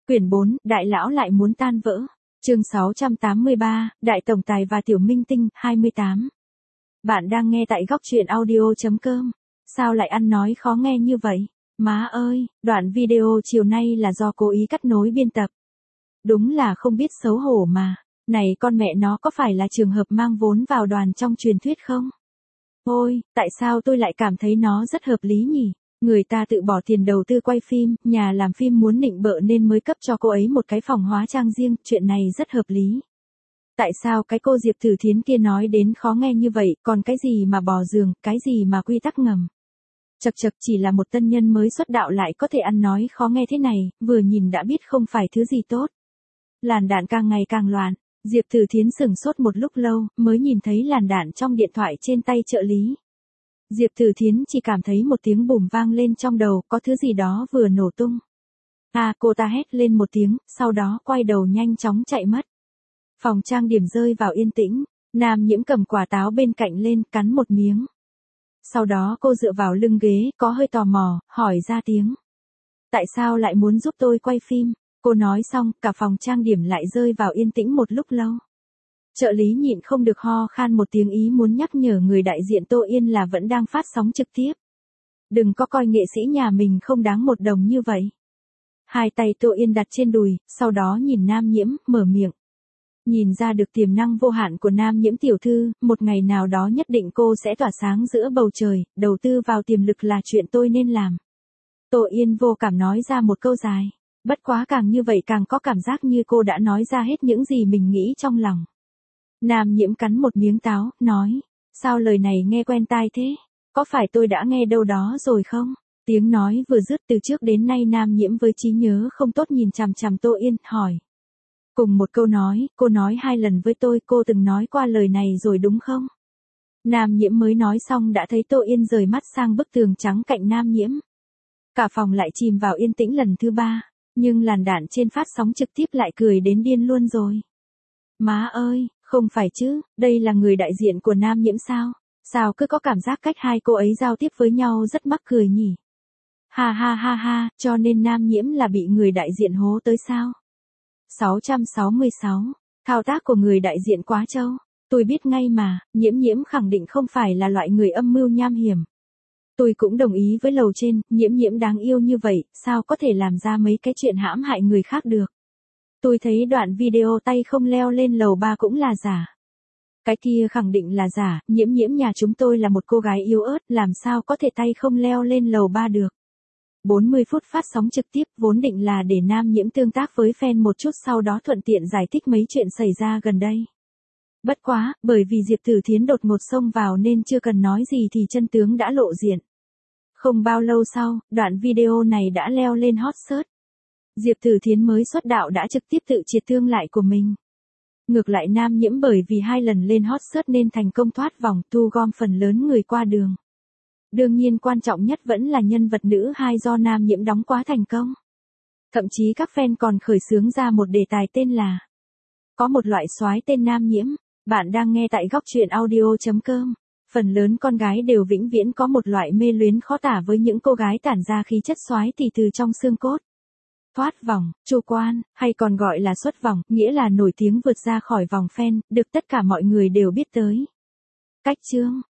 Quyển 4, Đại lão lại muốn tan vỡ. Chương 683, Đại tổng tài và tiểu minh tinh, 28. Bạn đang nghe tại góc truyện audio.com. Sao lại ăn nói khó nghe như vậy? Má ơi, đoạn video chiều nay là do cố ý cắt nối biên tập. Đúng là không biết xấu hổ mà. Này con mẹ nó có phải là trường hợp mang vốn vào đoàn trong truyền thuyết không? Ôi, tại sao tôi lại cảm thấy nó rất hợp lý nhỉ? Người ta tự bỏ tiền đầu tư quay phim, nhà làm phim muốn nịnh bợ nên mới cấp cho cô ấy một cái phòng hóa trang riêng, chuyện này rất hợp lý. Tại sao cái cô Diệp Tử Thiến kia nói đến khó nghe như vậy, còn cái gì mà bò giường, cái gì mà quy tắc ngầm. Chật chật, chỉ là một tân nhân mới xuất đạo lại có thể ăn nói khó nghe thế này, vừa nhìn đã biết không phải thứ gì tốt. Làn đạn càng ngày càng loạn, Diệp Tử Thiến sửng sốt một lúc lâu, mới nhìn thấy làn đạn trong điện thoại trên tay trợ lý. Diệp Tử Thiến chỉ cảm thấy một tiếng bùm vang lên trong đầu, có thứ gì đó vừa nổ tung. Cô ta hét lên một tiếng, sau đó quay đầu nhanh chóng chạy mất. Phòng trang điểm rơi vào yên tĩnh, Nam Nhiễm cầm quả táo bên cạnh lên, cắn một miếng. Sau đó cô dựa vào lưng ghế, có hơi tò mò, hỏi ra tiếng. Tại sao lại muốn giúp tôi quay phim? Cô nói xong, cả phòng trang điểm lại rơi vào yên tĩnh một lúc lâu. Trợ lý nhịn không được ho khan một tiếng, ý muốn nhắc nhở người đại diện Tô Yên là vẫn đang phát sóng trực tiếp. Đừng có coi nghệ sĩ nhà mình không đáng một đồng như vậy. Hai tay Tô Yên đặt trên đùi, sau đó nhìn Nam Nhiễm, mở miệng. Nhìn ra được tiềm năng vô hạn của Nam Nhiễm tiểu thư, một ngày nào đó nhất định cô sẽ tỏa sáng giữa bầu trời, đầu tư vào tiềm lực là chuyện tôi nên làm. Tô Yên vô cảm nói ra một câu dài. Bất quá càng như vậy càng có cảm giác như cô đã nói ra hết những gì mình nghĩ trong lòng. Nam Nhiễm cắn một miếng táo, nói. Sao lời này nghe quen tai thế? Có phải tôi đã nghe đâu đó rồi không? Tiếng nói vừa dứt, từ trước đến nay Nam Nhiễm với trí nhớ không tốt nhìn chằm chằm Tô Yên, hỏi. Cùng một câu nói, cô nói 2 lần với tôi, cô từng nói qua lời này rồi đúng không? Nam Nhiễm mới nói xong đã thấy Tô Yên rời mắt sang bức tường trắng cạnh Nam Nhiễm. Cả phòng lại chìm vào yên tĩnh lần thứ 3, nhưng làn đạn trên phát sóng trực tiếp lại cười đến điên luôn rồi. Má ơi, không phải chứ, đây là người đại diện của Nam Nhiễm sao? Sao cứ có cảm giác cách hai cô ấy giao tiếp với nhau rất mắc cười nhỉ? Ha ha ha ha, cho nên Nam Nhiễm là bị người đại diện hố tới sao? 666. Thao tác của người đại diện quá trâu. Tôi biết ngay mà, Nhiễm khẳng định không phải là loại người âm mưu nham hiểm. Tôi cũng đồng ý với lầu trên, Nhiễm đáng yêu như vậy, sao có thể làm ra mấy cái chuyện hãm hại người khác được. Tôi thấy đoạn video tay không leo lên lầu 3 cũng là giả. Cái kia khẳng định là giả, Nhiễm nhà chúng tôi là một cô gái yếu ớt, làm sao có thể tay không leo lên lầu 3 được. 40 phút phát sóng trực tiếp vốn định là để Nam Nhiễm tương tác với fan một chút, sau đó thuận tiện giải thích mấy chuyện xảy ra gần đây. Bất quá, bởi vì Diệp Tử Thiến đột ngột xông vào nên chưa cần nói gì thì chân tướng đã lộ diện. Không bao lâu sau, đoạn video này đã leo lên hot search. Diệp Tử Thiến mới xuất đạo đã trực tiếp tự triệt thương lại của mình. Ngược lại Nam Nhiễm bởi vì 2 lần lên hot search nên thành công thoát vòng, thu gom phần lớn người qua đường. Đương nhiên quan trọng nhất vẫn là nhân vật nữ 2 do Nam Nhiễm đóng quá thành công. Thậm chí các fan còn khởi xướng ra một đề tài tên là có một loại soái tên Nam Nhiễm. Bạn đang nghe tại góc truyện audio.com. Phần lớn con gái đều vĩnh viễn có một loại mê luyến khó tả với những cô gái tản ra khí chất soái thì từ trong xương cốt. Thoát vòng, chu quan, hay còn gọi là xuất vòng, nghĩa là nổi tiếng vượt ra khỏi vòng fan, được tất cả mọi người đều biết tới. Cách chương,